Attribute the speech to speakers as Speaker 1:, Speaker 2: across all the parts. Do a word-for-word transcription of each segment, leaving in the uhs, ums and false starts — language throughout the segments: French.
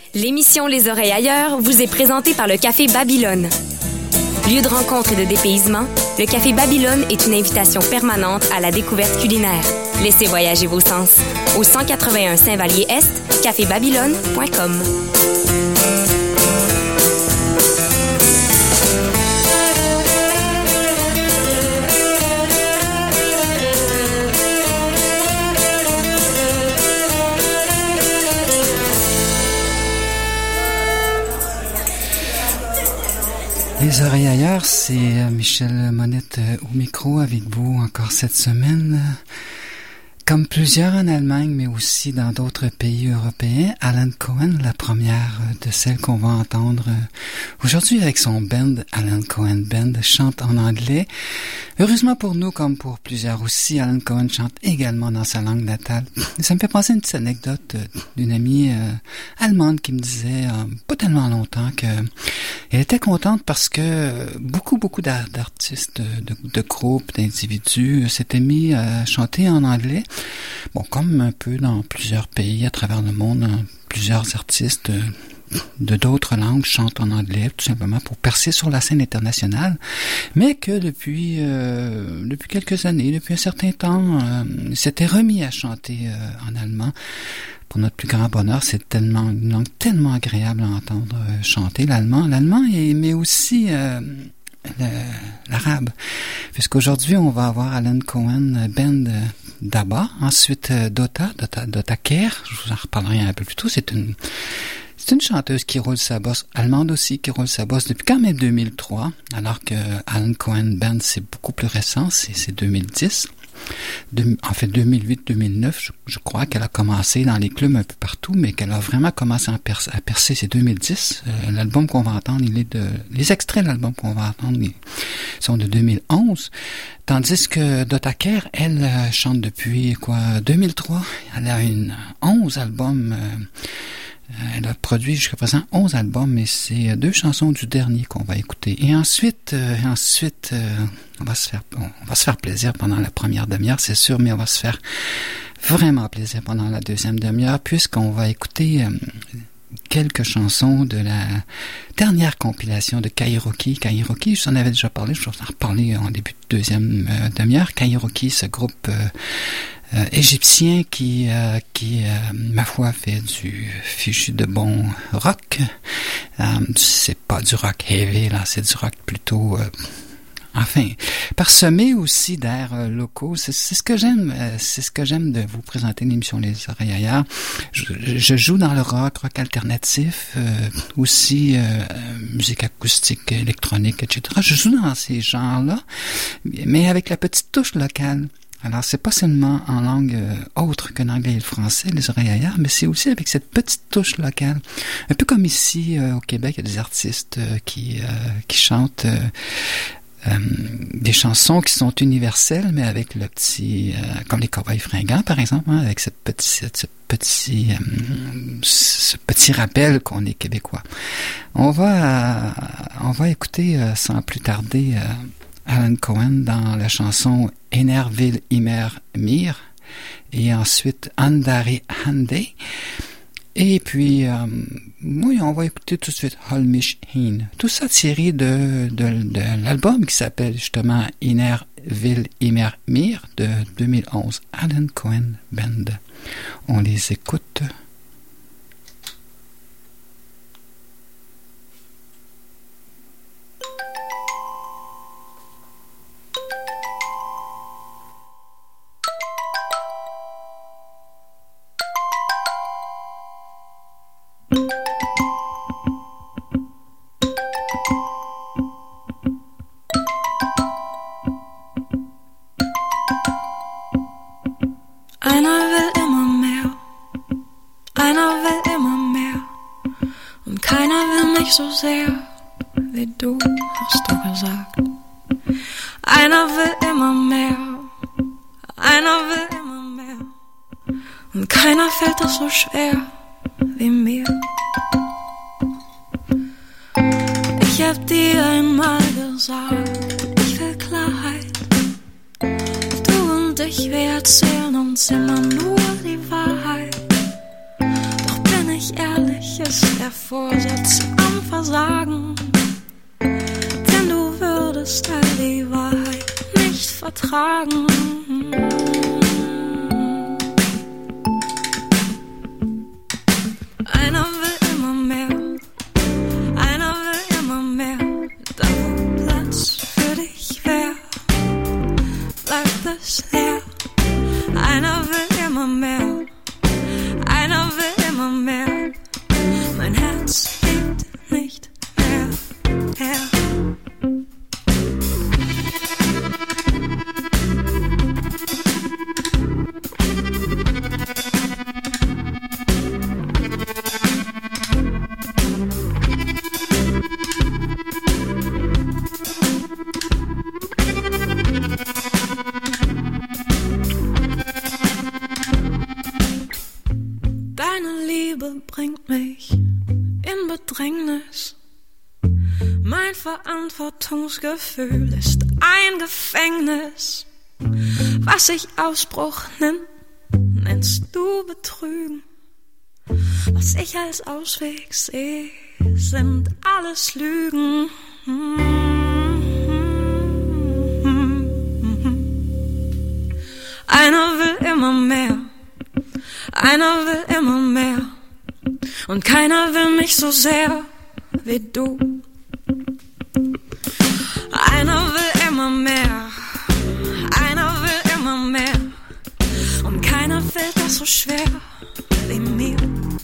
Speaker 1: L'émission Les Oreilles ailleurs vous est présentée par le Café Babylone. Lieu de rencontre et de dépaysement, le Café Babylone est une invitation permanente à la découverte culinaire. Laissez voyager vos sens. Au cent quatre-vingt-un Saint-Vallier-Est, café babylone point com.
Speaker 2: Les oreilles ailleurs, c'est Michel Monette au micro avec vous encore cette semaine. Comme plusieurs en Allemagne, mais aussi dans d'autres pays européens, Alan Cohen, la première de celles qu'on va entendre aujourd'hui avec son band, Alan Cohen Band, chante en anglais. Heureusement pour nous, comme pour plusieurs aussi, Alan Cohen chante également dans sa langue natale. Ça me fait penser à une petite anecdote d'une amie euh, allemande qui me disait, euh, pas tellement longtemps, que elle était contente parce que beaucoup, beaucoup d'artistes, de, de groupes, d'individus s'étaient mis à chanter en anglais. Bon, comme un peu dans plusieurs pays à travers le monde, plusieurs artistes de d'autres langues chantent en anglais, tout simplement pour percer sur la scène internationale, mais que depuis euh, depuis quelques années, depuis un certain temps, euh, s'était remis à chanter euh, en allemand. Pour notre plus grand bonheur, c'est tellement une langue tellement agréable à entendre euh, chanter l'allemand, l'allemand, et, mais aussi euh, le, l'arabe. Puisqu'aujourd'hui, on va avoir Alan Cohen Band d'abord, ensuite euh, Dota, Dota, Dota Kehr, je vous en reparlerai un peu plus tôt, c'est une C'est une chanteuse qui roule sa bosse, allemande aussi, qui roule sa bosse depuis quand même deux mille trois, alors que Alan Cohen Band, c'est beaucoup plus récent, c'est, c'est deux mille dix. De, en fait, deux mille huit deux mille neuf, je, je crois qu'elle a commencé dans les clubs un peu partout, mais qu'elle a vraiment commencé à, percer, à percer, c'est deux mille dix. Euh, l'album qu'on va entendre, il est de, les extraits de l'album qu'on va entendre ils sont de deux mille onze. Tandis que Dota Kehr, elle euh, chante depuis, quoi, deux mille trois. Elle a une onze albums, euh, elle a produit jusqu'à présent onze albums, mais c'est deux chansons du dernier qu'on va écouter. Et ensuite, euh, ensuite, euh, on va se faire, on va se faire plaisir pendant la première demi-heure, c'est sûr, mais on va se faire vraiment plaisir pendant la deuxième demi-heure, puisqu'on va écouter euh, quelques chansons de la dernière compilation de Kairoki. Kairoki, je vous en avais déjà parlé, je vais en reparler en début de deuxième euh, demi-heure. Kairoki, ce groupe euh, Euh, égyptien qui, euh, qui euh, ma foi, fait du fichu de bon rock. Euh, c'est pas du rock heavy, là, c'est du rock plutôt... Euh, enfin, parsemé aussi d'airs euh, locaux. C'est, c'est ce que j'aime, euh, c'est ce que j'aime de vous présenter l'émission Les Oreilles ailleurs. Je, je joue dans le rock, rock alternatif, euh, aussi euh, musique acoustique, électronique, et cetera. Je joue dans ces genres-là, mais avec la petite touche locale. Alors, c'est pas seulement en langue euh, autre que l'anglais et le français, les oreilles ailleurs, mais c'est aussi avec cette petite touche locale. Un peu comme ici, euh, au Québec, il y a des artistes euh, qui, euh, qui chantent euh, euh, des chansons qui sont universelles, mais avec le petit, euh, comme les Cowboys Fringants, par exemple, hein, avec cette petite, ce petit, euh, ce petit rappel qu'on est québécois. On va, euh, on va écouter euh, sans plus tarder euh, Alan Cohen dans la chanson Einer will immer mir et ensuite Andari Hande. Et puis, euh, oui, on va écouter tout de suite Hol mich hin. Tout ça tiré de, de, de l'album qui s'appelle justement Einer will immer mir de deux mille onze. Alan Cohen Band. On les écoute.
Speaker 3: Einer will immer mehr, einer will immer mehr und keiner will mich so sehr, wie du, hast du gesagt. Einer will immer mehr, einer will immer mehr und keiner fällt das so schwer wie mir. Ich hab dir einmal gesagt, ich will Klarheit. Du und ich, wir erzählen uns immer nur die Wahrheit. Doch bin ich ehrlich, ist der Vorsatz am Versagen, denn du würdest all die Wahrheit nicht vertragen. Einer will immer mehr, einer will immer mehr, da wo Platz für dich wär, bleibt es leer. Einer will immer mehr, einer will immer mehr, mein Herz gibt nicht mehr her. Deine Liebe bringt mich in Bedrängnis. Mein Verantwortungsgefühl ist ein Gefängnis. Was ich Ausbruch nenn, nennst du Betrügen. Was ich als Ausweg sehe, sind alles Lügen. Einer will immer mehr, einer will immer mehr, und keiner will mich so sehr wie du. Einer will immer mehr, einer will immer mehr, und keiner fällt das so schwer wie mir.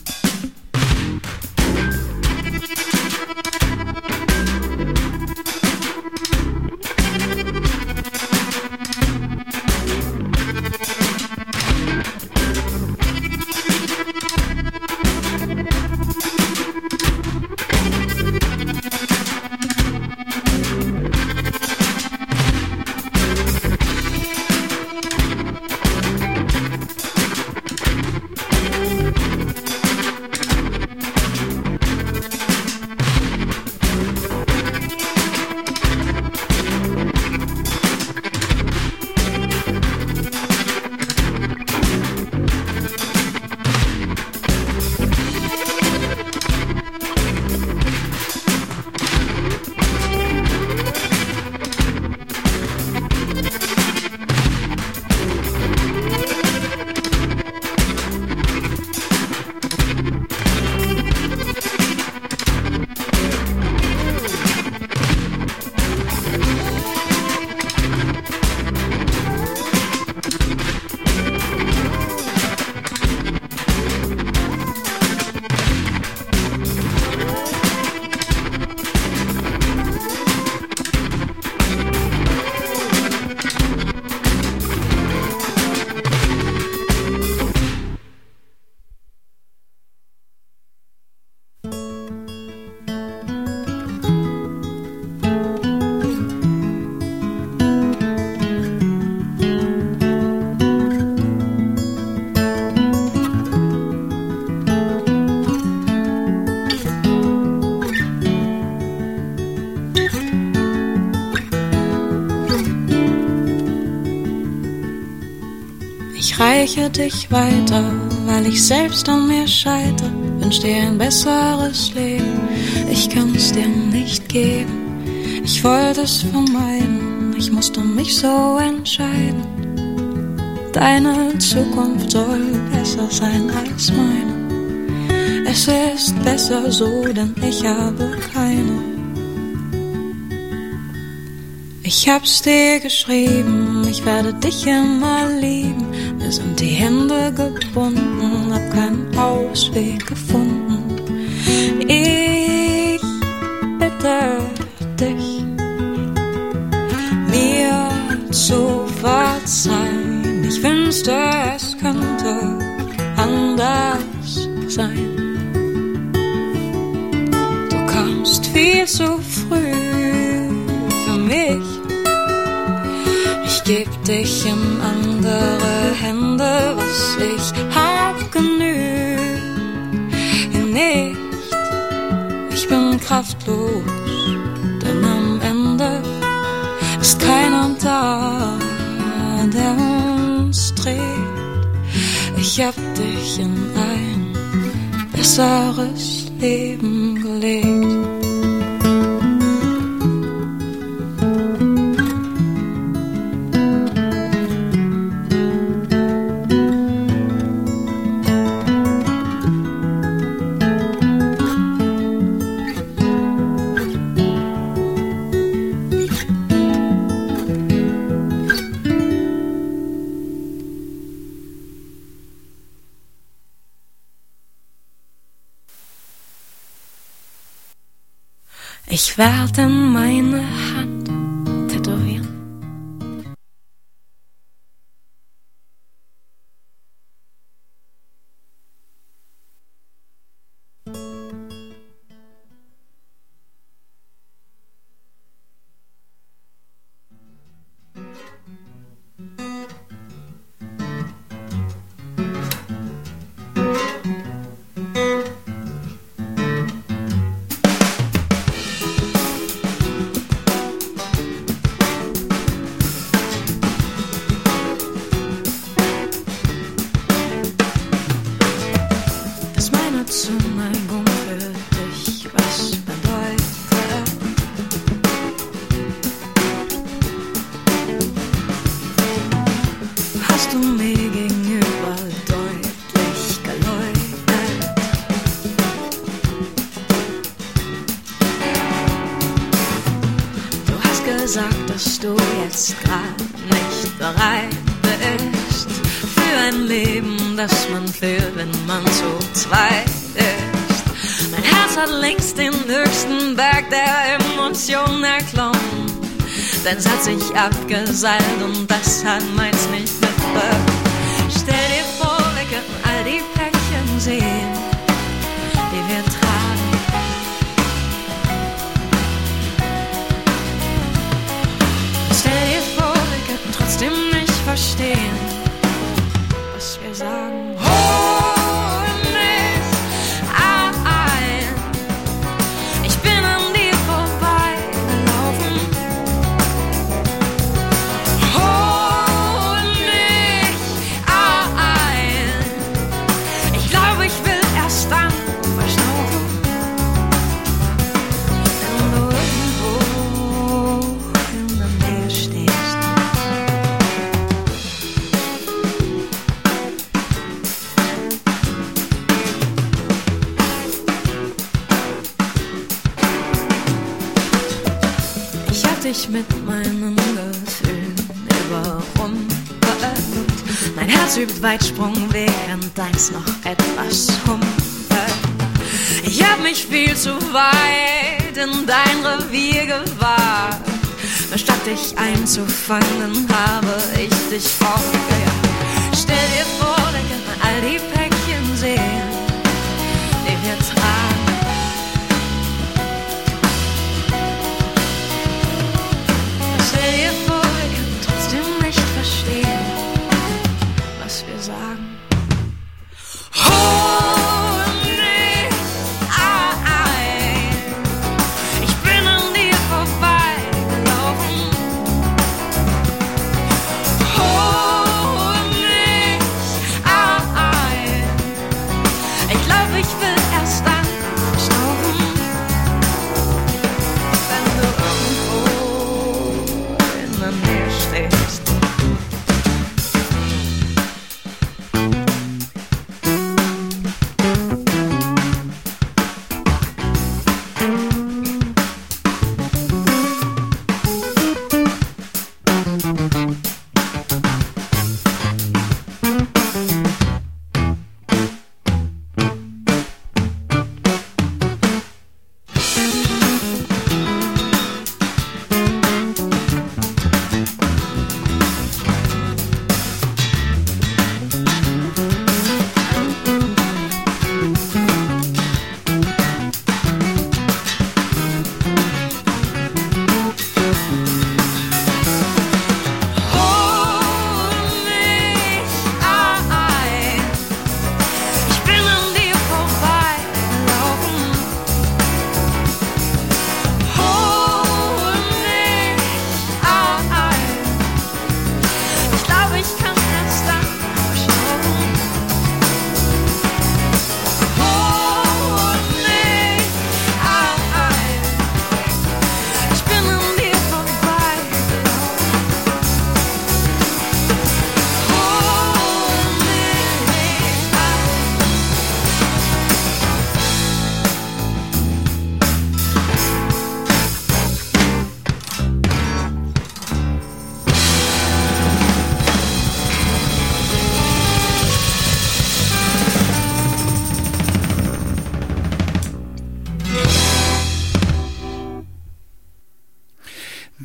Speaker 3: Ich reiche dich weiter, weil ich selbst an mir scheitere. Wünsch dir ein besseres Leben, ich kann's dir nicht geben. Ich wollte es vermeiden, ich musste mich so entscheiden. Deine Zukunft soll besser sein als meine. Es ist besser so, denn ich habe keine. Ich hab's dir geschrieben, ich werde dich immer lieben. Mir sind die Hände gebunden, hab keinen Ausweg gefunden. Ich bitte dich, mir zu verzeihen. Ich wünschte, es könnte anders sein. Du kamst viel zu früh für mich. Ich geb dich in andere Hände, was ich hab genügt. Nicht, ich bin kraftlos, denn am Ende ist keiner da, der uns trägt. Ich hab dich in ein besseres Leben gelegt. Ich werde meine Hand tätowieren.
Speaker 4: Gesagt, dass du jetzt grad nicht bereit bist für ein Leben, das man führt, wenn man zu zweit ist. Mein Herz hat längst den höchsten Berg der Emotionen erklommen. Deins hat sich abgeseilt und das hat meins nicht mitbekommen. Stell dir vor, wir könnten all die Päckchen sehen, die wir tragen. Stell dir vor, wir könnten trotzdem nicht verstehen, was wir sagen. Hol mich ein, ich bin an dir vorbeigelaufen. Hol mich ein, ich glaube, ich will erst dann verschnaufen. Wenn du irgendwo in der Nähe stehst. Ich hab dich mit meinen Gefühlen überrumpelt. Mein Herz übt Weitsprung, während deins noch etwas humpelt. Ich hab mich viel zu weit in dein Revier gewagt. Nur statt dich einzufangen, habe ich dich aufgejagt. Stell dir vor, wir könnten all die Päckchen sehen, die wir tragen. Stell dir vor, wir könnten trotzdem nicht verstehen, was wir sagen. Hol mich ein, ich bin an dir vorbeigelaufen. Hol mich ein,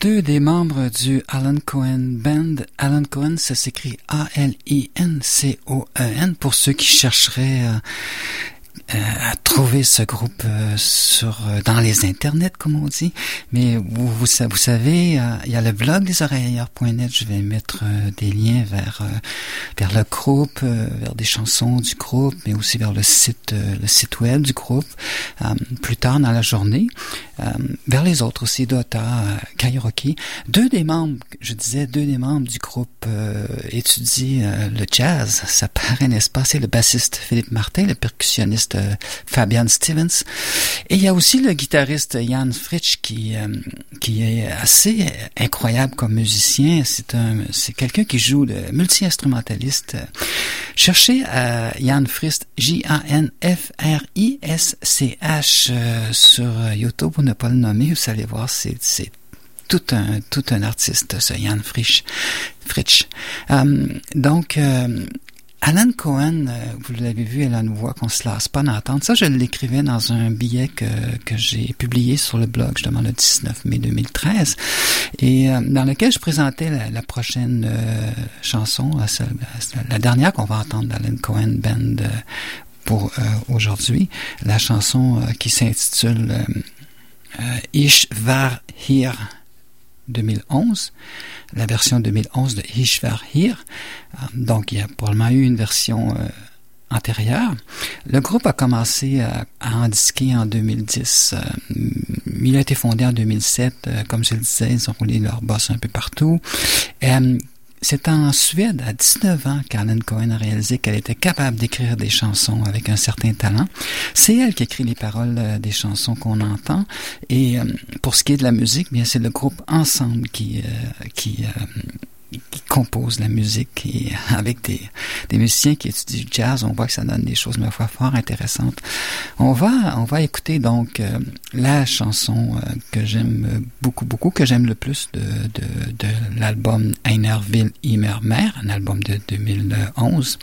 Speaker 2: deux des membres du Alan Cohen Band. Alan Cohen, ça s'écrit A L I N C O E N pour ceux qui chercheraient euh, euh, à trouver ce groupe euh, sur euh, dans les internets, comme on dit. Mais vous, vous, vous savez, euh, il y a le blog des oreilles ailleurs point net. Je vais mettre euh, des liens vers euh, vers le groupe, euh, vers des chansons du groupe, mais aussi vers le site euh, le site web du groupe euh, plus tard dans la journée. Euh, vers les autres aussi, Dota, euh, Kairoki. Deux des membres, je disais, deux des membres du groupe euh, étudient euh, le jazz. Ça paraît, n'est-ce pas? C'est le bassiste Philippe Martin, le percussionniste euh, Fabian Stevens. Et il y a aussi le guitariste Jan Fritsch qui euh, qui est assez incroyable comme musicien. C'est un c'est quelqu'un qui joue le multi-instrumentaliste. Cherchez euh, Jan Fritsch, J A N F R I S C H euh, sur YouTube pour ne pas le nommer. Vous allez voir, c'est c'est tout un tout un artiste, ce Jan Fritsch. Fritsch. Euh, donc euh, Alan Cohen, euh, vous l'avez vu, elle a une voix qu'on se lasse pas d'entendre. Ça, je l'écrivais dans un billet que que j'ai publié sur le blog, justement, le dix-neuf mai deux mille treize, et euh, dans lequel je présentais la, la prochaine euh, chanson, la, la dernière qu'on va entendre d'Alan Cohen Band euh, pour euh, aujourd'hui, la chanson euh, qui s'intitule euh, euh, Ich war hier deux mille onze, la version deux mille onze de Ich war hier. Donc, il y a probablement eu une version euh, antérieure. Le groupe a commencé à, à en disquer en deux mille dix. Euh, il a été fondé en deux mille sept. Euh, comme je le disais, ils ont roulé leur boss un peu partout. Euh, C'est en Suède, à dix-neuf ans, qu'Alan Cohen a réalisé qu'elle était capable d'écrire des chansons avec un certain talent. C'est elle qui écrit les paroles euh, des chansons qu'on entend. Et euh, pour ce qui est de la musique, bien c'est le groupe ensemble qui euh, qui euh, qui compose la musique, et avec des, des musiciens qui étudient du jazz, on voit que ça donne des choses, ma foi, fort intéressantes. On va, on va écouter donc euh, la chanson euh, que j'aime beaucoup, beaucoup, que j'aime le plus de, de, de l'album Einer will immer mehr, un album de deux mille onze,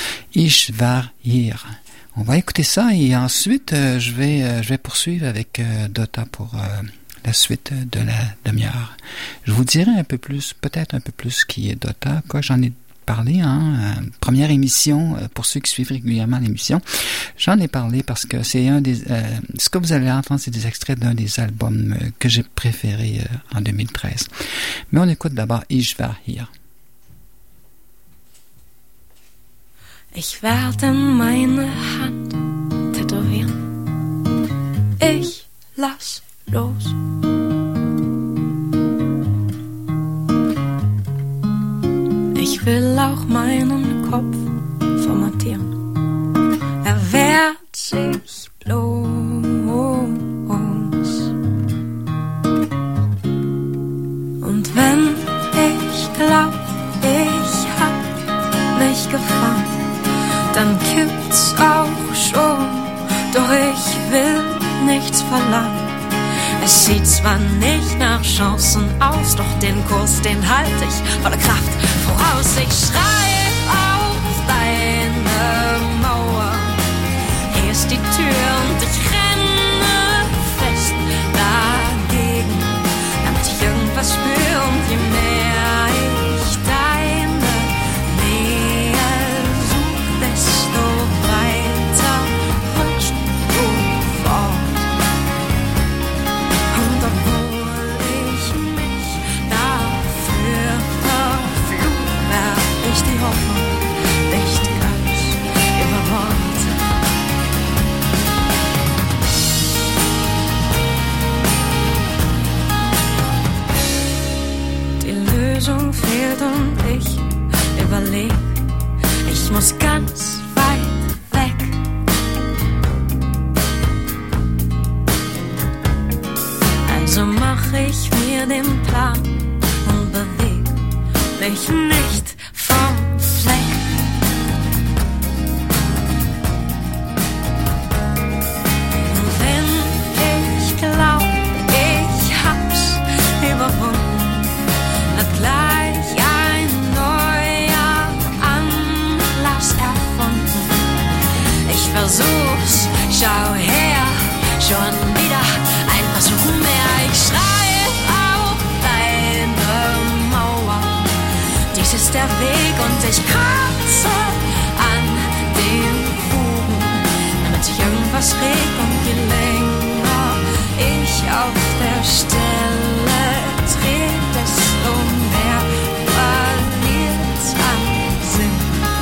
Speaker 2: Ich war hier. On va écouter ça et ensuite euh, je vais, euh, je vais poursuivre avec euh, Dota pour euh, la suite de la demi-heure. Je vous dirai un peu plus, peut-être un peu plus qui est Dota, quoi j'en ai parlé en hein, euh, première émission, euh, pour ceux qui suivent régulièrement l'émission. J'en ai parlé parce que c'est un des... Euh, ce que vous allez entendre, c'est des extraits d'un des albums euh, que j'ai préférés euh, en deux mille treize. Mais on écoute d'abord Ich war hier.
Speaker 4: Ich werde meine Hand tätowieren. Ich lass los. Ich will auch meinen Kopf formatieren. Er wehrt sich bloß. Und wenn ich glaub, ich hab mich gefangen, dann kippt's auch schon. Doch ich will nichts verlangen. Es sieht zwar nicht nach Chancen aus, doch den Kurs, den halte ich voller Kraft voraus. Ich schreib auf deine Mauer, hier ist die Tür und ich renne fest dagegen, damit ich irgendwas spüre. Und je mehr ich deine Nähe such, desto weiter rutschst du fort. Die Hoffnung nicht ganz über Bord. Die Lösung fehlt und ich überleg, ich muss ganz weit weg. Also mach ich mir den Plan und beweg mich nicht vom Fleck. Und wenn ich glaub, ich hab's überwunden, wird gleich ein neuer Anlass erfunden. Ich versuch's, schau her, schon wieder ein Versuch mehr. Ich schreie auf dein
Speaker 3: was regt und je länger ich auf der Stelle drehe, desto mehr verliert an Sinn,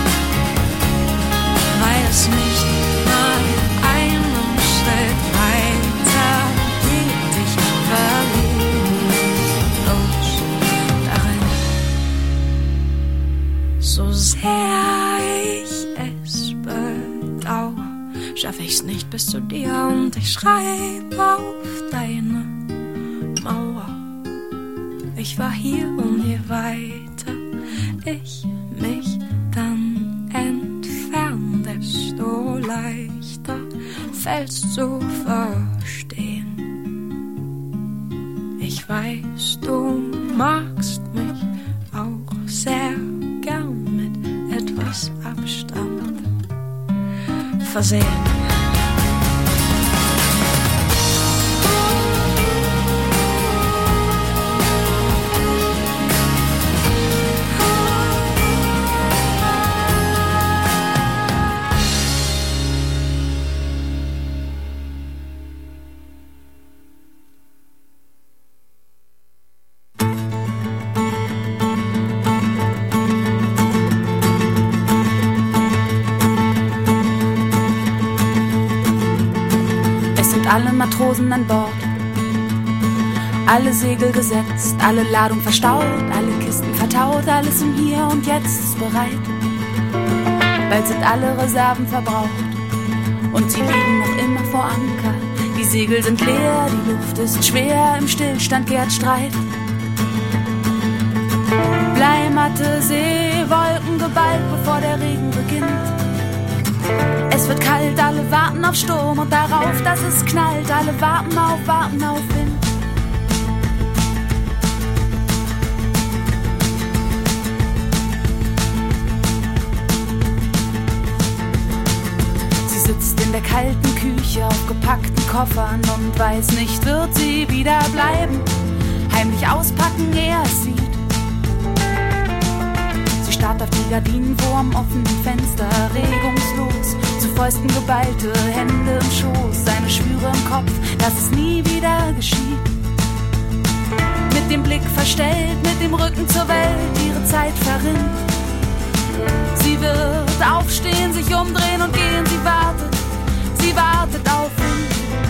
Speaker 3: weil es nicht mal einen Schritt weiter geht. Ich verliere los darin, so sehr ich es bedauere, schaff ich's nicht bis zu dir und ich schreib auf deine Mauer. Ich war hier und je weiter ich mich dann entfern, desto leichter fällt's zu verstehen. Ich weiß, du magst mich auch sehr gern mit etwas Abstand versehen.
Speaker 5: Alle Matrosen an Bord, alle Segel gesetzt, alle Ladung verstaut, alle Kisten vertaut, alles im Hier und Jetzt ist bereit. Bald sind alle Reserven verbraucht und sie liegen noch immer vor Anker. Die Segel sind leer, die Luft ist schwer, im Stillstand gärt Streit. Bleimatte See, Wolken geballt, bevor der Regen beginnt. Es wird kalt, alle warten auf Sturm und darauf, dass es knallt. Alle warten auf, warten auf Wind. Sie sitzt in der kalten Küche auf gepackten Koffern und weiß nicht, wird sie wieder bleiben. Heimlich auspacken, er es sieht. Sie starrt auf die Gardinen vorm offenen Fenster, regungslos, zu Fäusten geballte Hände im Schoß, seine Schwüre im Kopf, dass es nie wieder geschieht. Mit dem Blick verstellt, mit dem Rücken zur Welt, ihre Zeit verrinnt. Sie wird aufstehen, sich umdrehen und gehen, sie wartet, sie wartet auf ihn.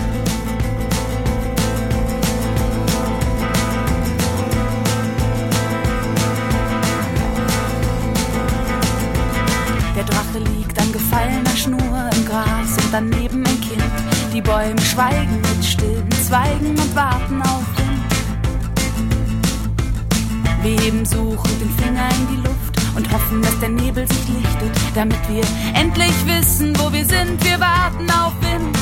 Speaker 5: Der Drache liegt an gefallener Schnur im Gras und daneben ein Kind. Die Bäume schweigen mit stillen Zweigen und warten auf ihn. Wir heben suchend den Finger in die Luft und hoffen, dass der Nebel sich lichtet, damit wir endlich wissen, wo wir sind. Wir warten auf Wind.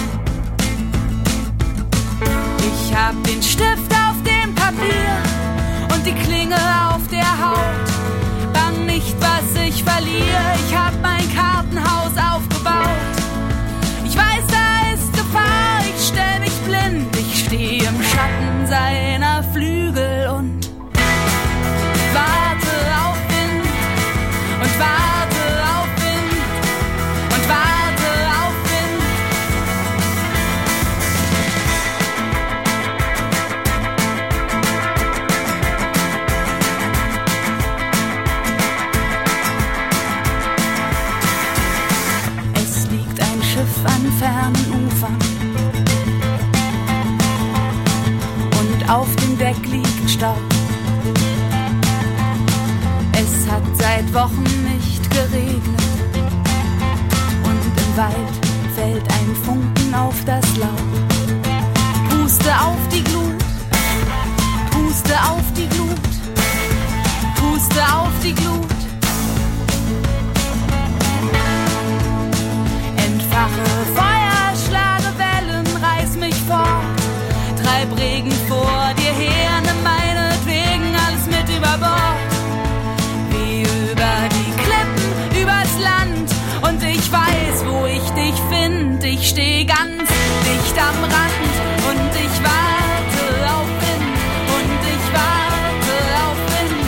Speaker 5: Ich hab den Stift auf dem Papier und die Klinge auf der Haut. Bang nicht, was ich verliere. Ich hab mein Kartenhaus aufgebaut. Ich weiß, da ist Gefahr. Ich stell mich blind. Ich steh im Schatten seiner Flügel und warte auf Wind und warte auf Wind und warte auf Wind. Es liegt ein Schiff an fernen Ufern und auf dem Deck liegt Staub. Es hat seit Wochen nicht geregnet und im Wald fällt ein Funken auf das Laub. Puste auf die Glut, puste auf die Glut, puste auf die Glut. Entfache Feuer, schlage Wellen, reiß mich fort, treib Regen vor dir her, nimm meinetwegen alles mit über Bord. Über die Klippen, übers Land und ich weiß, wo ich dich find. Ich steh ganz dicht am Rand und ich warte auf Wind und ich warte auf Wind.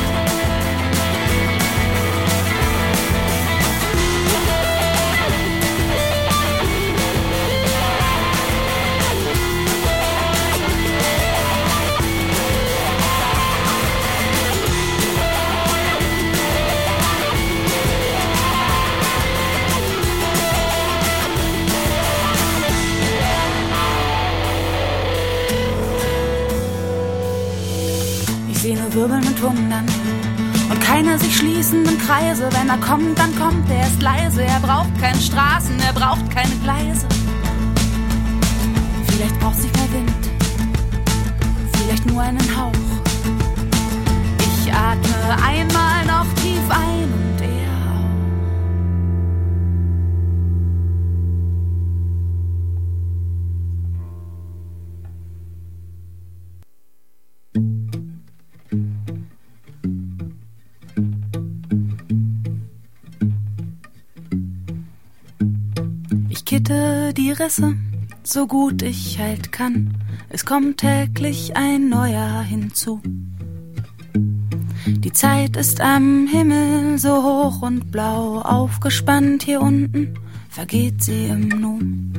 Speaker 5: seh nur Wirbeln und Wundern und keine sich schließenden Kreise. Wenn er kommt, dann kommt er, ist leise. Er braucht keine Straßen, er braucht keine Gleise. Vielleicht braucht's nicht mehr Wind, vielleicht nur einen Hauch. Ich atme einmal noch tief ein und er auch. Ich kitte die Risse, so gut ich halt kann. Es kommt täglich ein neuer hinzu. Die Zeit ist am Himmel so hoch und blau, aufgespannt hier unten vergeht sie im Nu.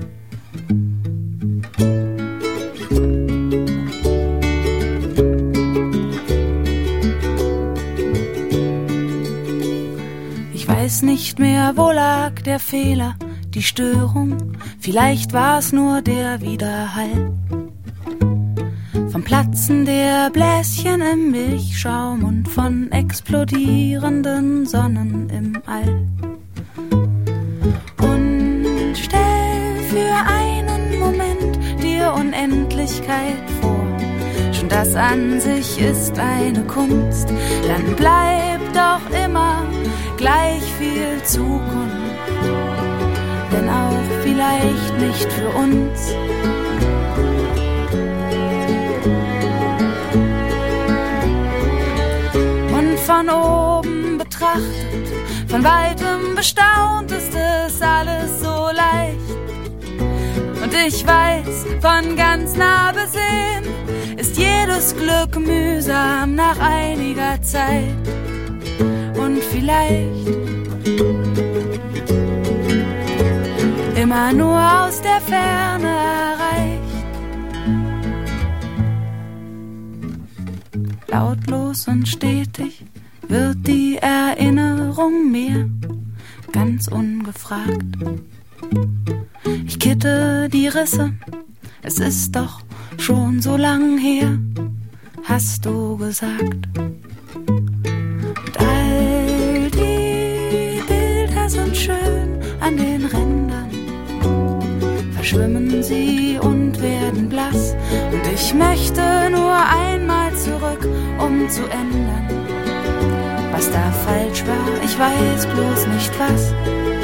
Speaker 5: Ich weiß nicht mehr, wo lag der Fehler, die Störung, vielleicht war's nur der Widerhall. Vom Platzen der Bläschen im Milchschaum und von explodierenden Sonnen im All. Und stell für einen Moment dir Unendlichkeit vor. Schon das an sich ist eine Kunst. Dann bleibt doch immer gleich viel Zukunft. Wenn auch vielleicht nicht für uns. Von oben betrachtet, von weitem bestaunt ist es alles so leicht. Und ich weiß, von ganz nah besehen, ist jedes Glück mühsam nach einiger Zeit. Und vielleicht immer nur aus der Ferne erreicht. Lautlos und stetig wird die Erinnerung mir ganz ungefragt. Ich kitte die Risse, es ist doch schon so lang her, hast du gesagt. Und all die Bilder sind schön an den Rändern, verschwimmen sie und werden blass. Und ich möchte nur einmal zurück, um zu ändern, was da falsch war, ich weiß bloß nicht was.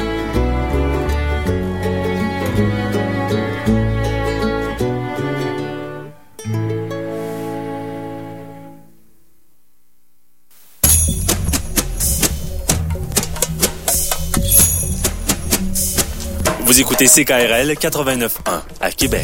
Speaker 6: Vous écoutez C K R L quatre-vingt-neuf point un à Québec.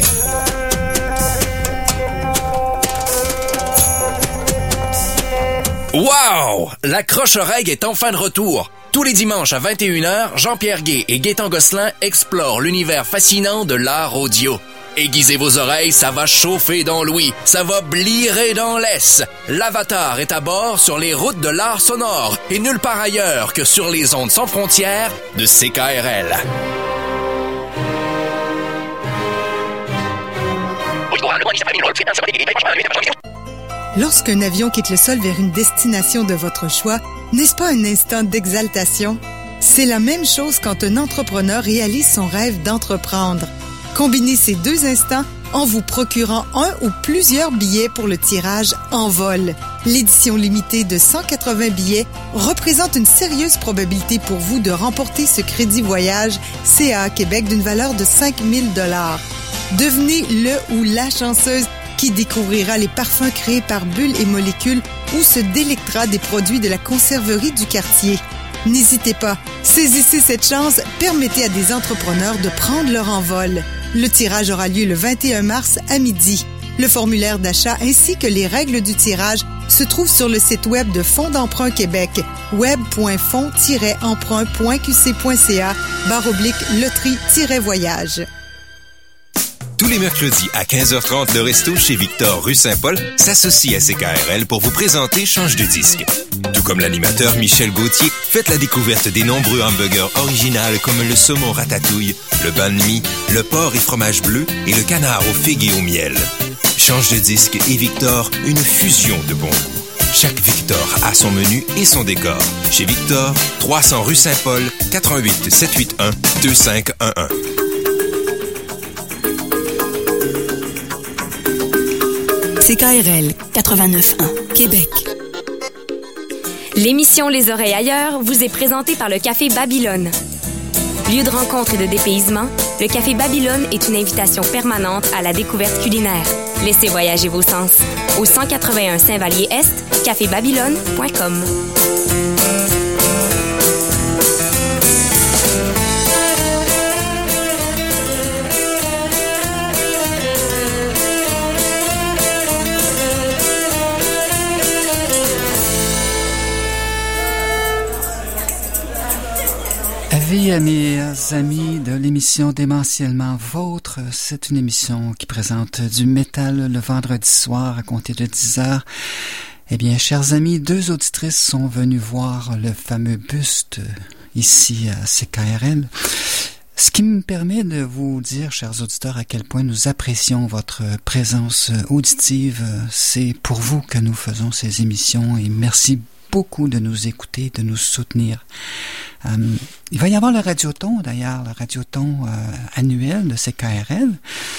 Speaker 7: Wow! La Croche-Oreille est enfin de retour. Tous les dimanches à vingt et une heures, Jean-Pierre Gué et Gaétan Gosselin explorent l'univers fascinant de l'art audio. Aiguisez vos oreilles, ça va chauffer dans l'ouïe, ça va blirer dans l'ess. L'Avatar est à bord sur les routes de l'art sonore et nulle part ailleurs que sur les ondes sans frontières de C K R L.
Speaker 8: Lorsqu'un avion quitte le sol vers une destination de votre choix, n'est-ce pas un instant d'exaltation? C'est la même chose quand un entrepreneur réalise son rêve d'entreprendre. Combinez ces deux instants en vous procurant un ou plusieurs billets pour le tirage Envol. L'édition limitée de cent quatre-vingts billets représente une sérieuse probabilité pour vous de remporter ce crédit voyage C A Québec d'une valeur de cinq mille dollars. Devenez le ou la chanceuse qui découvrira les parfums créés par Bulles et Molécules ou se délectera des produits de la conserverie du quartier. N'hésitez pas, saisissez cette chance, permettez à des entrepreneurs de prendre leur envol. Le tirage aura lieu le vingt et un mars à midi. Le formulaire d'achat ainsi que les règles du tirage se trouvent sur le site web de Fonds d'emprunt Québec, web point fonds tiret emprunt point q c point c a barre oblique loterie-voyage.
Speaker 9: Tous les mercredis à quinze heures trente, le resto chez Victor, rue Saint-Paul, s'associe à C K R L pour vous présenter Change de disque. Tout comme l'animateur Michel Gauthier, faites la découverte des nombreux hamburgers originaux comme le saumon ratatouille, le banh mi, le porc et fromage bleu et le canard aux figues et au miel. Change de disque et Victor, une fusion de bon goût. Chaque Victor a son menu et son décor. Chez Victor, trois cents rue Saint-Paul, quatre un huit, sept huit un, deux cinq un un.
Speaker 10: C K R L quatre-vingt-neuf un, Québec.
Speaker 1: L'émission Les Oreilles ailleurs vous est présentée par le Café Babylone. Lieu de rencontre et de dépaysement, le Café Babylone est une invitation permanente à la découverte culinaire. Laissez voyager vos sens. Au cent quatre-vingt-un Saint-Vallier-Est, café babylone point com.
Speaker 2: Avis à mes amis de l'émission Démentiellement Vôtre, c'est une émission qui présente du métal le vendredi soir à compter de dix heures. Eh bien, chers amis, deux auditrices sont venues voir le fameux buste ici à C K R L. Ce qui me permet de vous dire, chers auditeurs, à quel point nous apprécions votre présence auditive. C'est pour vous que nous faisons ces émissions et merci beaucoup de nous écouter, de nous soutenir. Euh, il va y avoir le Radioton, d'ailleurs, le Radioton euh, annuel de C K R L.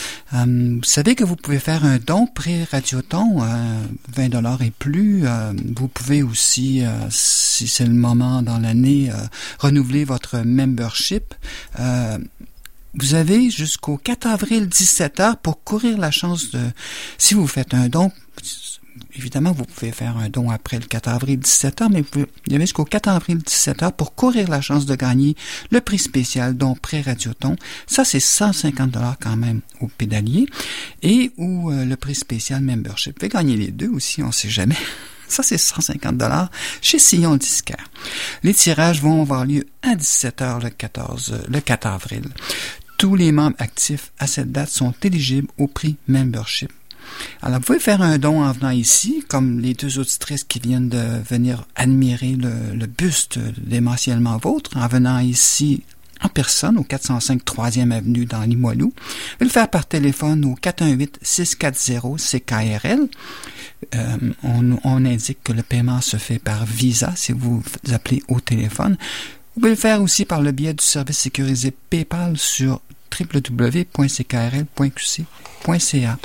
Speaker 2: Euh, vous savez que vous pouvez faire un don pré-Radioton, euh, vingt dollars et plus. Euh, vous pouvez aussi, euh, si c'est le moment dans l'année, euh, renouveler votre membership. Euh, Vous avez jusqu'au quatre avril, dix-sept heures, pour courir la chance de... Si vous faites un don... Évidemment, vous pouvez faire un don après le quatre avril, dix-sept heures, mais vous avez jusqu'au quatre avril, dix-sept heures pour courir la chance de gagner le prix spécial don pré-Radioton. Ça, c'est cent cinquante dollars quand même au pédalier. Et ou euh, le prix spécial membership. Vous pouvez gagner les deux aussi, on ne sait jamais. Ça, c'est cent cinquante dollars chez Sillon Disquaire. Les tirages vont avoir lieu à dix-sept heures le quatorze, le quatre avril. Tous les membres actifs à cette date sont éligibles au prix membership. Alors, vous pouvez faire un don en venant ici, comme les deux auditrices qui viennent de venir admirer le, le buste Démentiellement Vôtre, en venant ici en personne au quatre cent cinq troisième avenue dans Limoilou. Vous pouvez le faire par téléphone au quatre un huit, six quatre zéro, C K R L. Euh, on, on indique que le paiement se fait par Visa si vous appelez au téléphone. Vous pouvez le faire aussi par le biais du service sécurisé PayPal sur w w w point c k r l point q c point c a.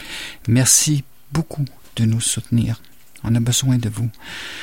Speaker 2: Merci beaucoup de nous soutenir. On a besoin de vous.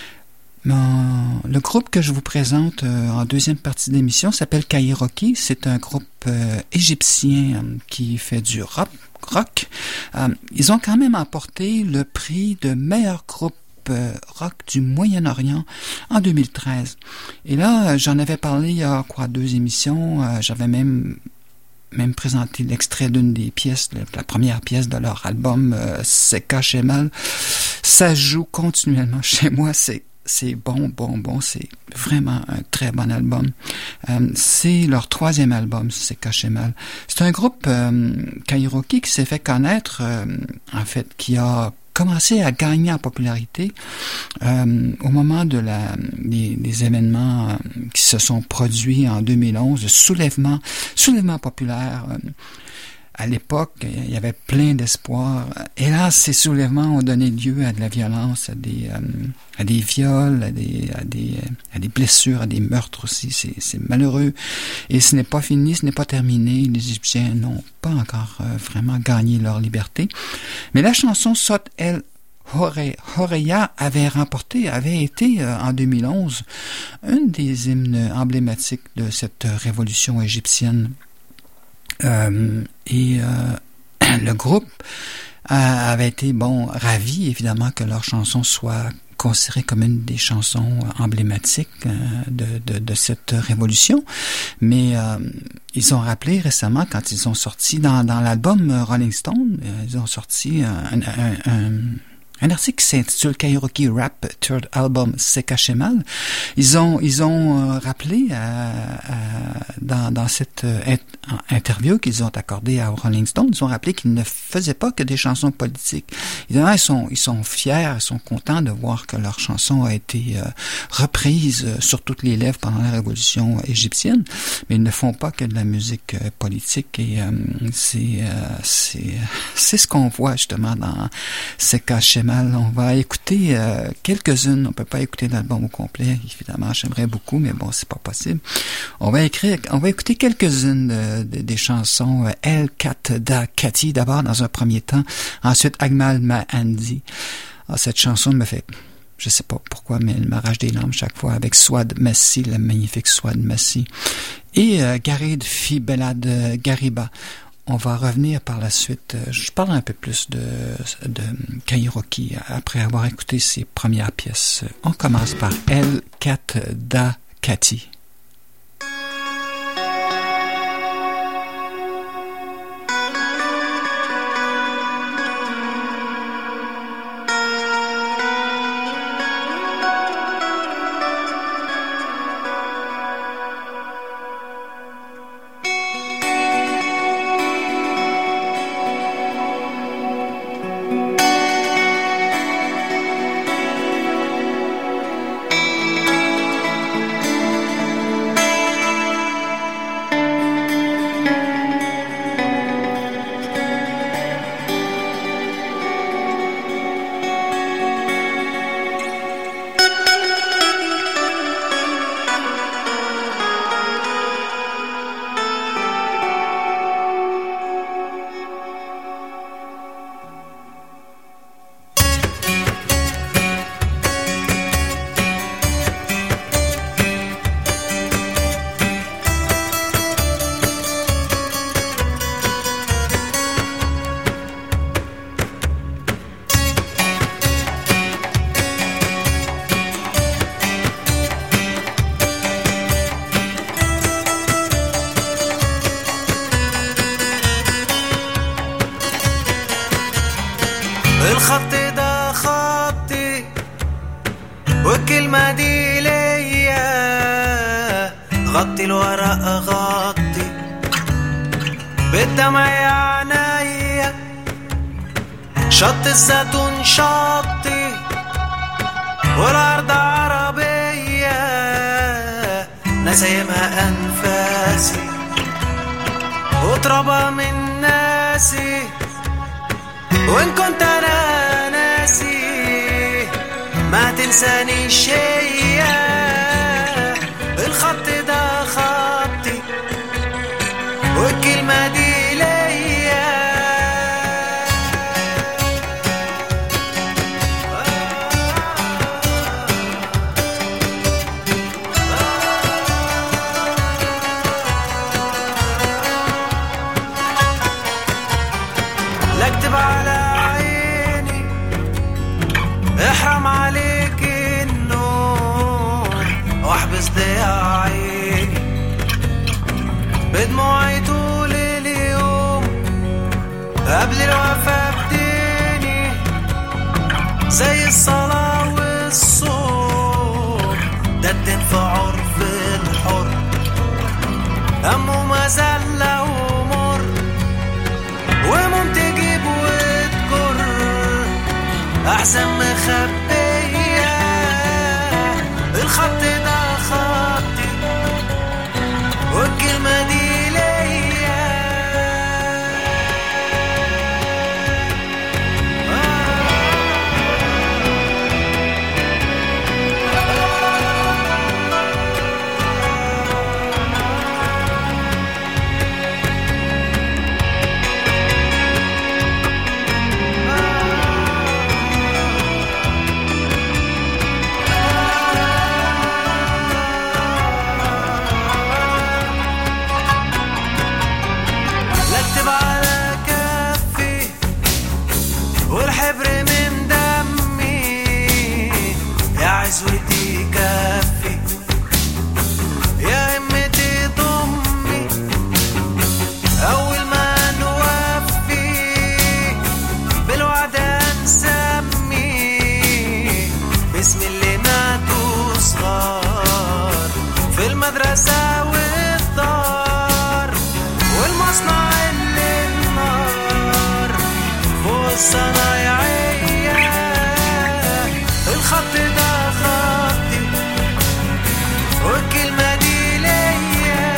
Speaker 2: Le groupe que je vous présente euh, en deuxième partie de l'émission s'appelle Kairoki. C'est un groupe euh, égyptien euh, qui fait du rock. rock. Euh, ils ont quand même emporté le prix de meilleur groupe euh, rock du Moyen-Orient en deux mille treize. Et là, j'en avais parlé il y a quoi, deux émissions. Euh, j'avais même... même présenté l'extrait d'une des pièces, la première pièce de leur album euh, Seka Shemal. Ça joue continuellement chez moi, c'est c'est bon, bon, bon, c'est vraiment un très bon album. Euh, c'est leur troisième album, Seka Shemal. C'est un groupe euh, Kairoki qui s'est fait connaître, euh, en fait, qui a commencé à gagner en popularité euh, au moment de la des, des événements euh, qui se sont produits en deux mille onze, le soulèvement, soulèvement populaire. Euh, à l'époque, il y avait plein d'espoir. Hélas, ces soulèvements ont donné lieu à de la violence, à des euh, à des viols, à des à des à des blessures, à des meurtres aussi. C'est c'est malheureux. Et ce n'est pas fini, ce n'est pas terminé. Les Égyptiens n'ont pas encore euh, vraiment gagné leur liberté. Mais la chanson Sot El Horeya avait remporté, avait été euh, en deux mille onze une des hymnes emblématiques de cette révolution égyptienne. Euh, et euh, le groupe euh, avait été, bon, ravi, évidemment, que leur chanson soit considérée comme une des chansons emblématiques euh, de, de, de cette révolution. Mais euh, ils ont rappelé récemment, quand ils ont sorti dans, dans l'album Rolling Stone, euh, ils ont sorti un... un, un Un article qui s'intitule Kairoki Rap Third Album Seka Shemal. Ils ont ils ont euh, rappelé euh, euh, dans dans cette euh, interview qu'ils ont accordée à Rolling Stone, ils ont rappelé qu'ils ne faisaient pas que des chansons politiques. Évidemment, ils sont ils sont fiers, ils sont contents de voir que leur chanson a été euh, reprise euh, sur toutes les lèvres pendant la révolution égyptienne, mais ils ne font pas que de la musique euh, politique et euh, c'est euh, c'est c'est ce qu'on voit justement dans Seka Shemal. fait mal. On va écouter euh, quelques-unes. On peut pas écouter l'album au complet, évidemment. J'aimerais beaucoup, mais bon, c'est pas possible. On va écrire, on va écouter quelques-unes de, de, des chansons. Euh, El Kat Da Kati, d'abord dans un premier temps. Ensuite, Agmal Ma Andi. Ah, cette chanson me fait, je sais pas pourquoi, mais elle m'arrache des larmes chaque fois avec Swad Messi, le magnifique Swad Messi. Et euh, Garid Fi Belad Gariba. On va revenir par la suite. Je parle un peu plus de, de Kairoki après avoir écouté ses premières pièces. On commence par El Kat Da Kati.
Speaker 11: الخط ده خطي والكلمة دي ليا، غطي الورق غطي بالدمع يا عينيا، شط الزيتون شطي والأرض عربية نسيمها أنفاسي وترابها من ناسي، وإن كنت أنا ناسي ما تنساني شيء. الخط ده خطي والكلمة دي ليا، لا اكتب على عيني احرم عليك النور واحبس ضياع عيني بدموعي طول اليوم قبل الوفاة بديني زي الصلاة والصوم، ده الدين في عرف الحر همه مذلة ومر ومم تجيب وتجر أحسن مخبية. الخط ده خطي والكلمة دي ليا، والحبر من دمي يا عزوتي كفي يا همتي ضمي، أول ما نوفي بالوعد نسمي باسم اللي ماتوا صغار في المدرسة والدار والمصنع اللي النار فوق الصنايعية. الخط ده خطي والكلمة دي ليا،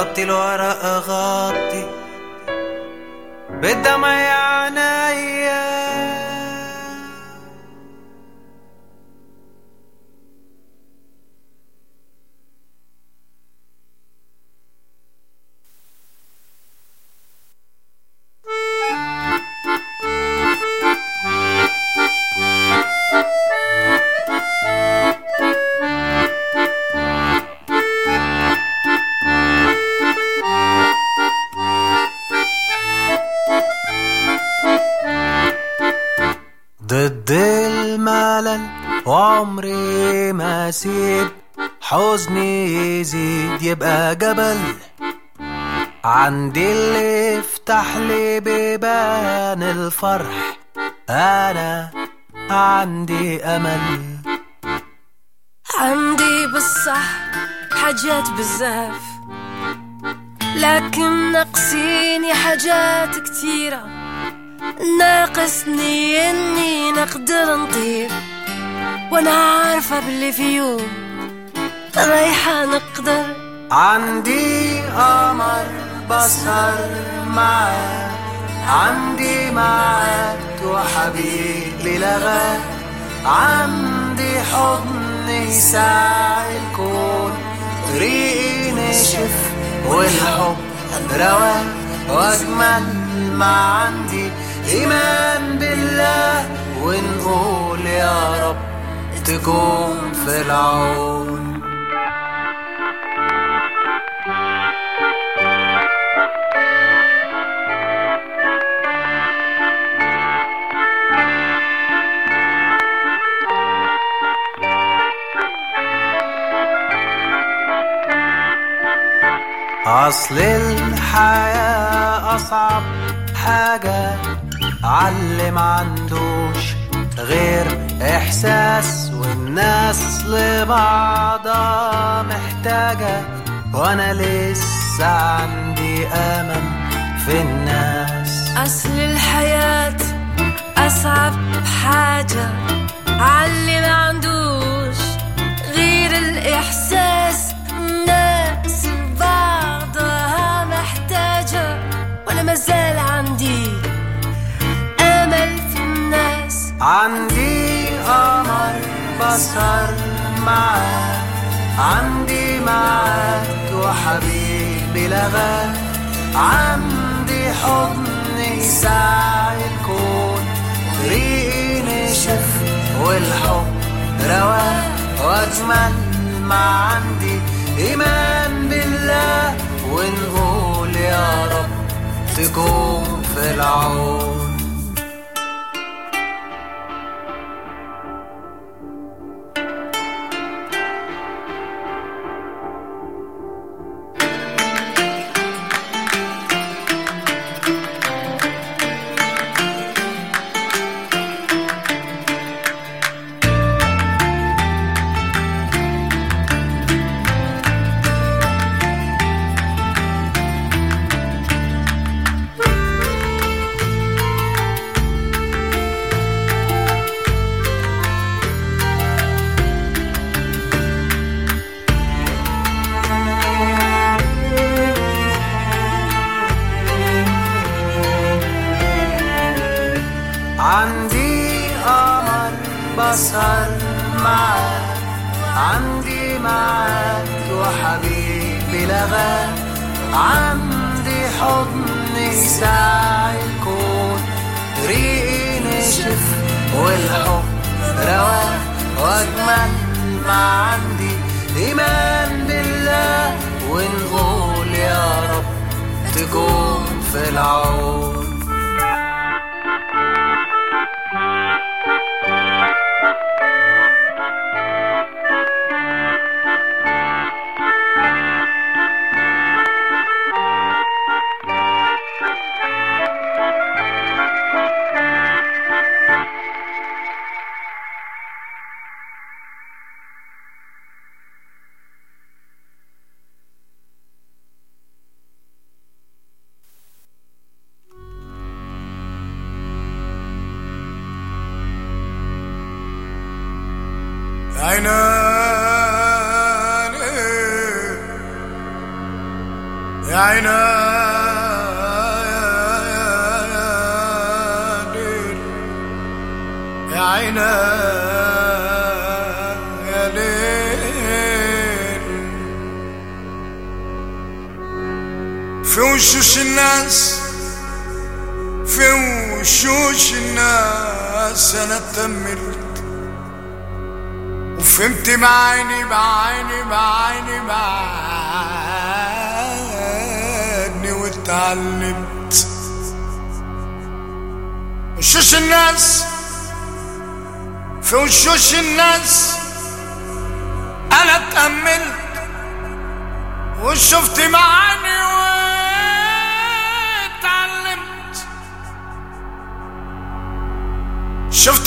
Speaker 11: غطي الورق غطي بالدمع يا عينيا. ضد الملل وعمري ما سيب حزني يزيد يبقى جبل عندي اللي يفتح لي بيبان الفرح. أنا عندي أمل،
Speaker 4: عندي بالصح حاجات بزاف لكن ناقصيني حاجات كتيرة. ناقصني اني نقدر نطير وانا عارفة باللي في يوم رايحة نقدر.
Speaker 11: عندي قمر بسهر معاه، عندي معاد وحبيبي لغاه، عندي حضن يساع الكون، طريقي نشف والحب رواه واجمل ما عندي إيمان بالله، ونقول يا رب تكون في العون. أصل الحياة أصعب حاجة عاللي معندوش غير إحساس، والناس لبعضها محتاجة، وأنا لسه عندي أمل في الناس.
Speaker 4: أصل الحياة أصعب حاجة عاللي معندوش غير الإحساس، الناس لبعضها محتاجة، وأنا مازال عندي أمل في الناس.
Speaker 11: عندي قمر بسهر معاه، عندي معاد وحبيبي لغاه، عندي حضن يساع الكون، طريقي نشف والحب رواه واجمل ما عندي إيمان بالله، ونقول يا رب تكون في العون. عندي قمر بسهر معاه، عندي معاد وحبيبي لغاه، عندي حضن يساع الكون، طريقي نشف والحب رواه واجمل ما عندي إيمان بالله، ونقول يا رب تكون في العون. يا عينا يا عينا يا ليل في وشوش الناس في وشوش الناس انا اتأملت وفهمت بعيني بعيني بعيني بعيني واتعلمت وشوش الناس في وشوش الناس انا اتأملت وشفت معاني واتعلمت شفت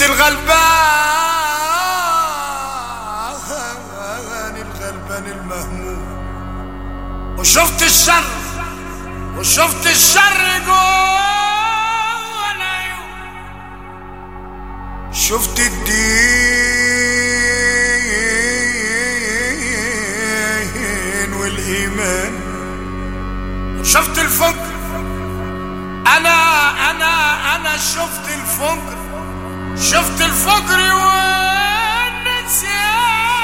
Speaker 11: الغلبان الغلبان المهموم وشفت الشر وشفت الشر جوه العيون شفت الدين والإيمان وشفت الفقر أنا أنا أنا شفت الفقر شفت الفقر والنسيان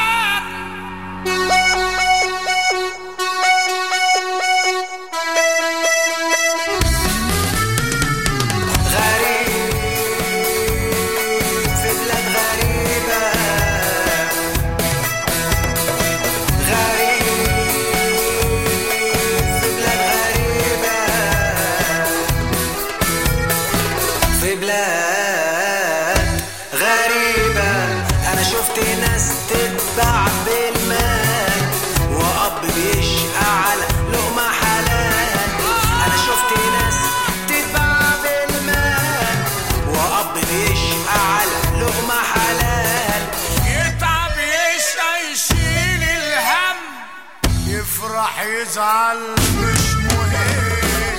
Speaker 11: يزعل مش مهم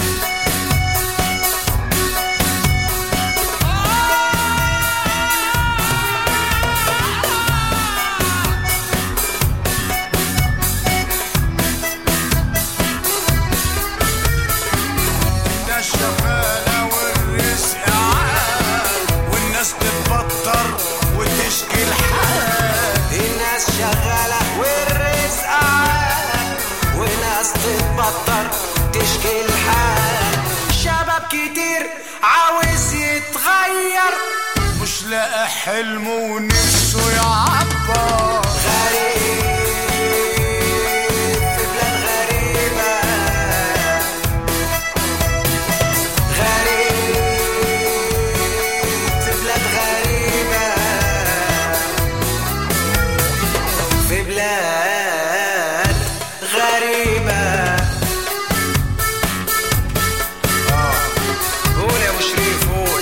Speaker 11: ده الشغالة والرزق عال والناس تتبطر وتشكي الحال الناس شغالة والرزق عال وناس تتبطر تشكي الحال شباب كتير عاوز يتغير مش لاقي حلمه ونفسه يعبر غريب في بلاد غريبة غريب في بلاد غريبة في بلاد غريبة آه. قول يا أبو شريف قول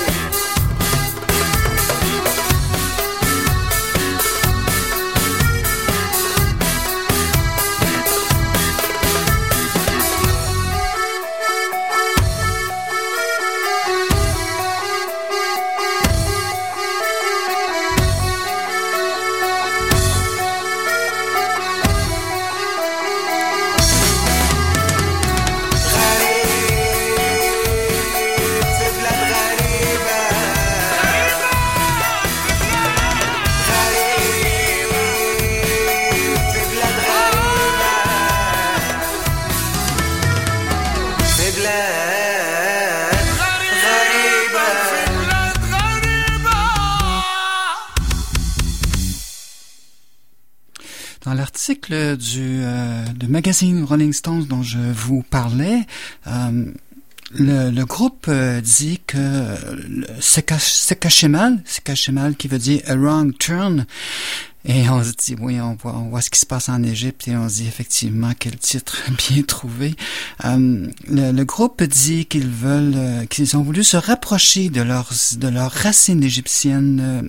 Speaker 2: Dans l'article du euh, du magazine Rolling Stones dont je vous parlais, euh, le, le groupe euh, dit que c'est caché mal, c'est caché mal qui veut dire a wrong turn. Et on se dit, oui, on voit, on voit ce qui se passe en Égypte et on se dit effectivement quel titre bien trouvé. Euh, le, le groupe dit qu'ils veulent, euh, qu'ils ont voulu se rapprocher de leurs, de leurs racines égyptiennes euh,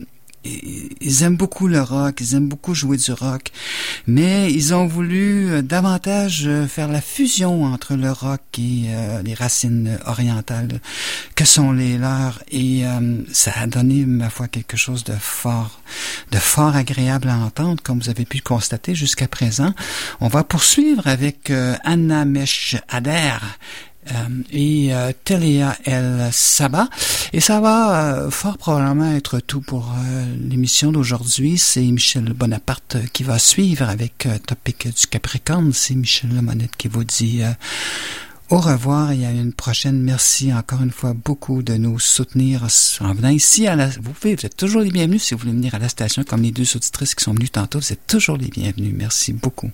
Speaker 2: ils aiment beaucoup le rock, ils aiment beaucoup jouer du rock, mais ils ont voulu davantage faire la fusion entre le rock et euh, les racines orientales que sont les leurs, et euh, ça a donné, ma foi, quelque chose de fort, de fort agréable à entendre, comme vous avez pu le constater jusqu'à présent. On va poursuivre avec euh, Anna Mesh Adair, Euh, et euh, Telia El Saba, et ça va euh, fort probablement être tout pour euh, l'émission d'aujourd'hui. C'est Michel Bonaparte qui va suivre avec euh, Topic du Capricorne. C'est Michel Lemonette qui vous dit euh, au revoir et à une prochaine. Merci encore une fois beaucoup de nous soutenir en venant ici à la... Vous pouvez, vous êtes toujours les bienvenus si vous voulez venir à la station, comme les deux auditrices qui sont venues tantôt. Vous êtes toujours les bienvenus. Merci beaucoup.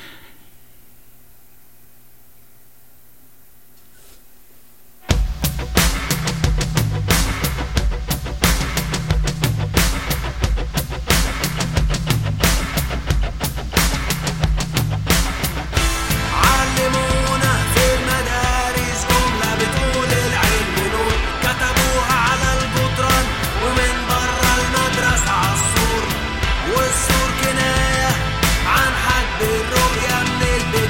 Speaker 12: والسور كناية عن حد الرؤية من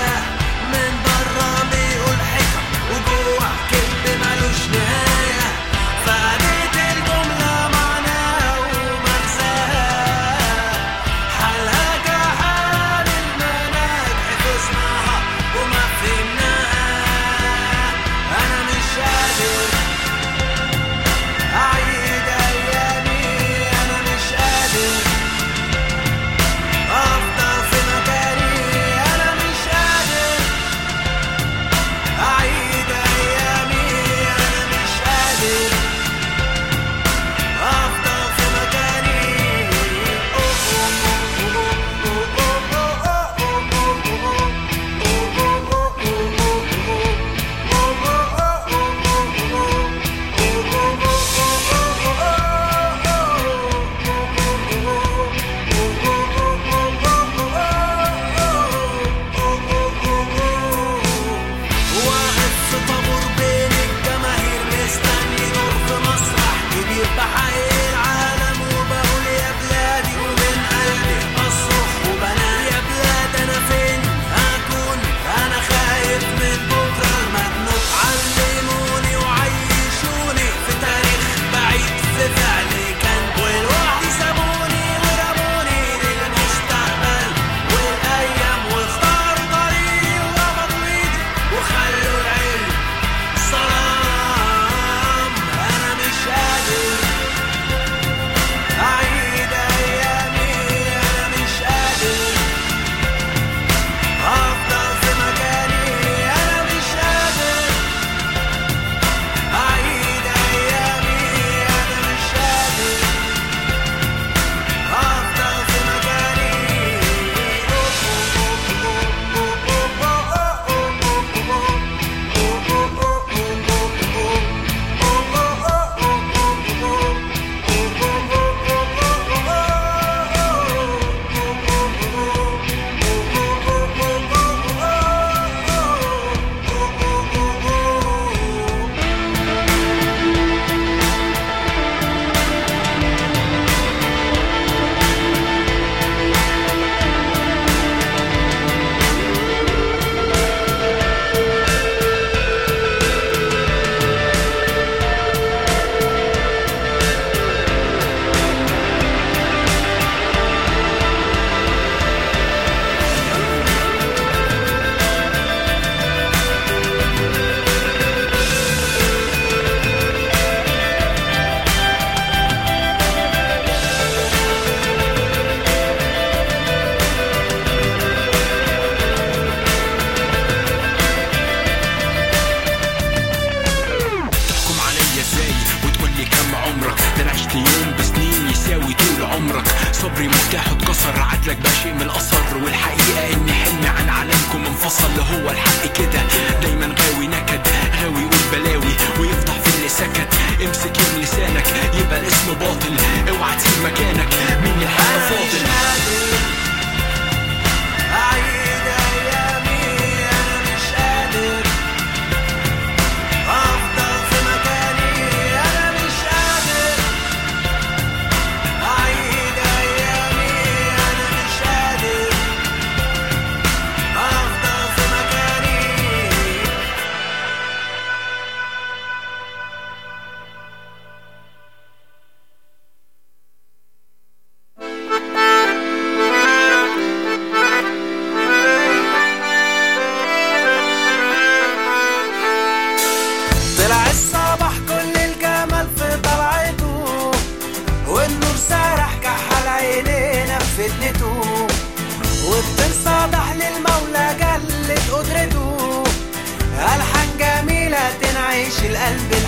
Speaker 13: صبري مفتاحه اتكسر، عدلك بقى شيء من الأثر، والحقيقة إن حلمي عن عالمكم انفصل. هو الحق كده دايما غاوي نكد، غاوي يقول بلاوي ويفضح في اللي سكت. امسك يوم لسانك يبقى الاسم باطل، اوعى تسيب مكانك مين الحق فاضل.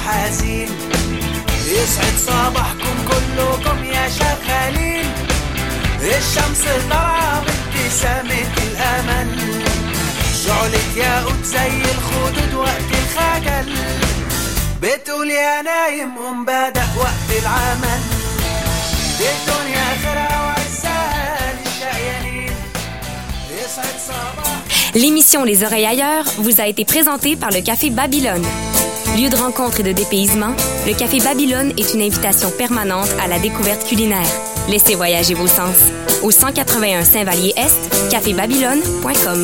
Speaker 12: حزين يسعد صباحكم كلكم يا شغالين الشمس طالعة بابتسامة الأمل شعلة ياقوت زي الخدود وقت الخجل بتقول يا نايم قوم بدأ وقت العمل الدنيا خيرها وعزها للشقيانين يسعد صباح.
Speaker 1: L'émission Les Oreilles ailleurs vous a été présentée par le Café Babylone. Lieu de rencontre et de dépaysement, le Café Babylone est une invitation permanente à la découverte culinaire. Laissez voyager vos sens. Au cent quatre-vingt-un Saint-Vallier-Est, café babylone point com.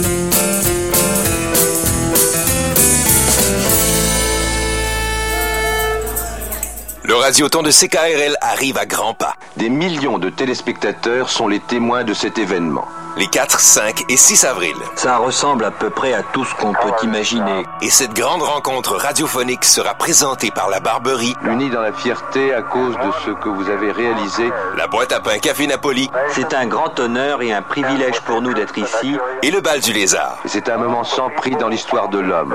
Speaker 9: Le Radioton de C K R L arrive à grands pas. Des millions de téléspectateurs sont les témoins de cet événement. Les quatre, cinq et six avril.
Speaker 14: Ça ressemble à peu près à tout ce qu'on peut imaginer.
Speaker 9: Et cette grande rencontre radiophonique sera présentée par la Barberie,
Speaker 15: unie dans la fierté à cause de ce que vous avez réalisé.
Speaker 9: La boîte à pain Café Napoli.
Speaker 14: C'est un grand honneur et un privilège pour nous d'être ici.
Speaker 9: Et le bal du Lézard.
Speaker 15: Et c'est un moment sans prix dans l'histoire de l'homme.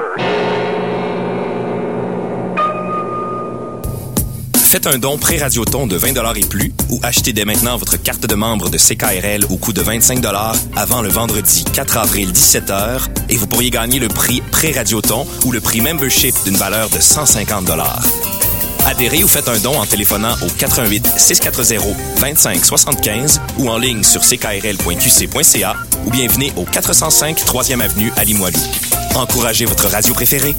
Speaker 16: Faites un don pré-Radioton de vingt dollars et plus ou achetez dès maintenant votre carte de membre de C K R L au coût de vingt-cinq dollars avant le vendredi quatre avril dix-sept heures et vous pourriez gagner le prix pré-Radioton ou le prix membership d'une valeur de cent cinquante dollars. Adhérez ou faites un don en téléphonant au quatre un huit six quatre zéro deux cinq sept cinq ou en ligne sur c k r l point q c point c a ou bien venez au quatre cent cinq troisième avenue à Limoilou. Encouragez votre radio préférée.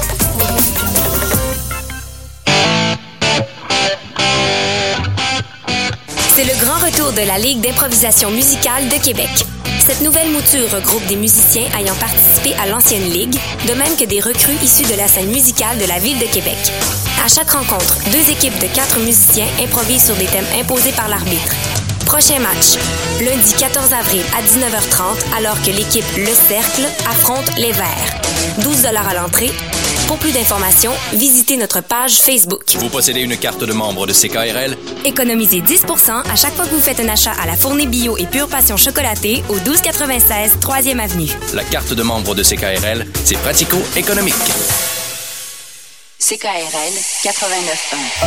Speaker 1: C'est le grand retour de la Ligue d'improvisation musicale de Québec. Cette nouvelle mouture regroupe des musiciens ayant participé à l'ancienne Ligue, de même que des recrues issus de la scène musicale de la Ville de Québec. À chaque rencontre, deux équipes de quatre musiciens improvisent sur des thèmes imposés par l'arbitre. Prochain match, lundi quatorze avril à dix-neuf heures trente, alors que l'équipe Le Cercle affronte les Verts. douze dollars à l'entrée. Pour plus d'informations, visitez notre page Facebook.
Speaker 7: Vous possédez une carte de membre de C K R L?
Speaker 1: Économisez dix pour cent à chaque fois que vous faites un achat à la Fournée Bio et Pure Passion chocolatée au douze quatre-vingt-seize troisième avenue.
Speaker 7: La carte de membre de C K R L, c'est pratico-économique.
Speaker 10: C K R L quatre-vingt-neuf un.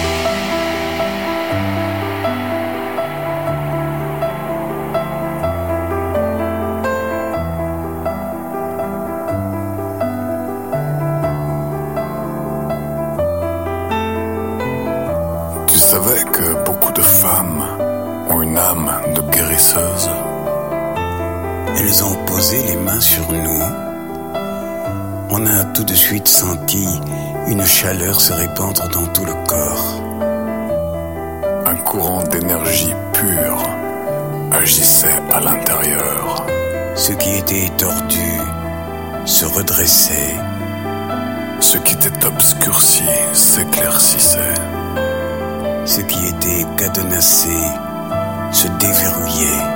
Speaker 17: Tu savais que beaucoup de femmes ont une âme de guérisseuse?
Speaker 18: Elles ont posé les mains sur nous. On a tout de suite senti une chaleur se répandre dans tout le corps.
Speaker 17: Un courant d'énergie pure agissait à l'intérieur.
Speaker 18: Ce qui était tordu se redressait.
Speaker 17: Ce qui était obscurci s'éclaircissait.
Speaker 18: Ce qui était cadenassé se déverrouillait.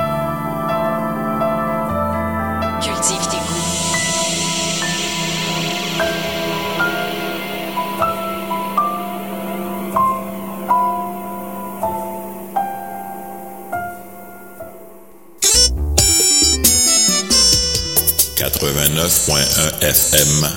Speaker 10: Cultive tes goûts.
Speaker 19: quatre-vingt-neuf point un F M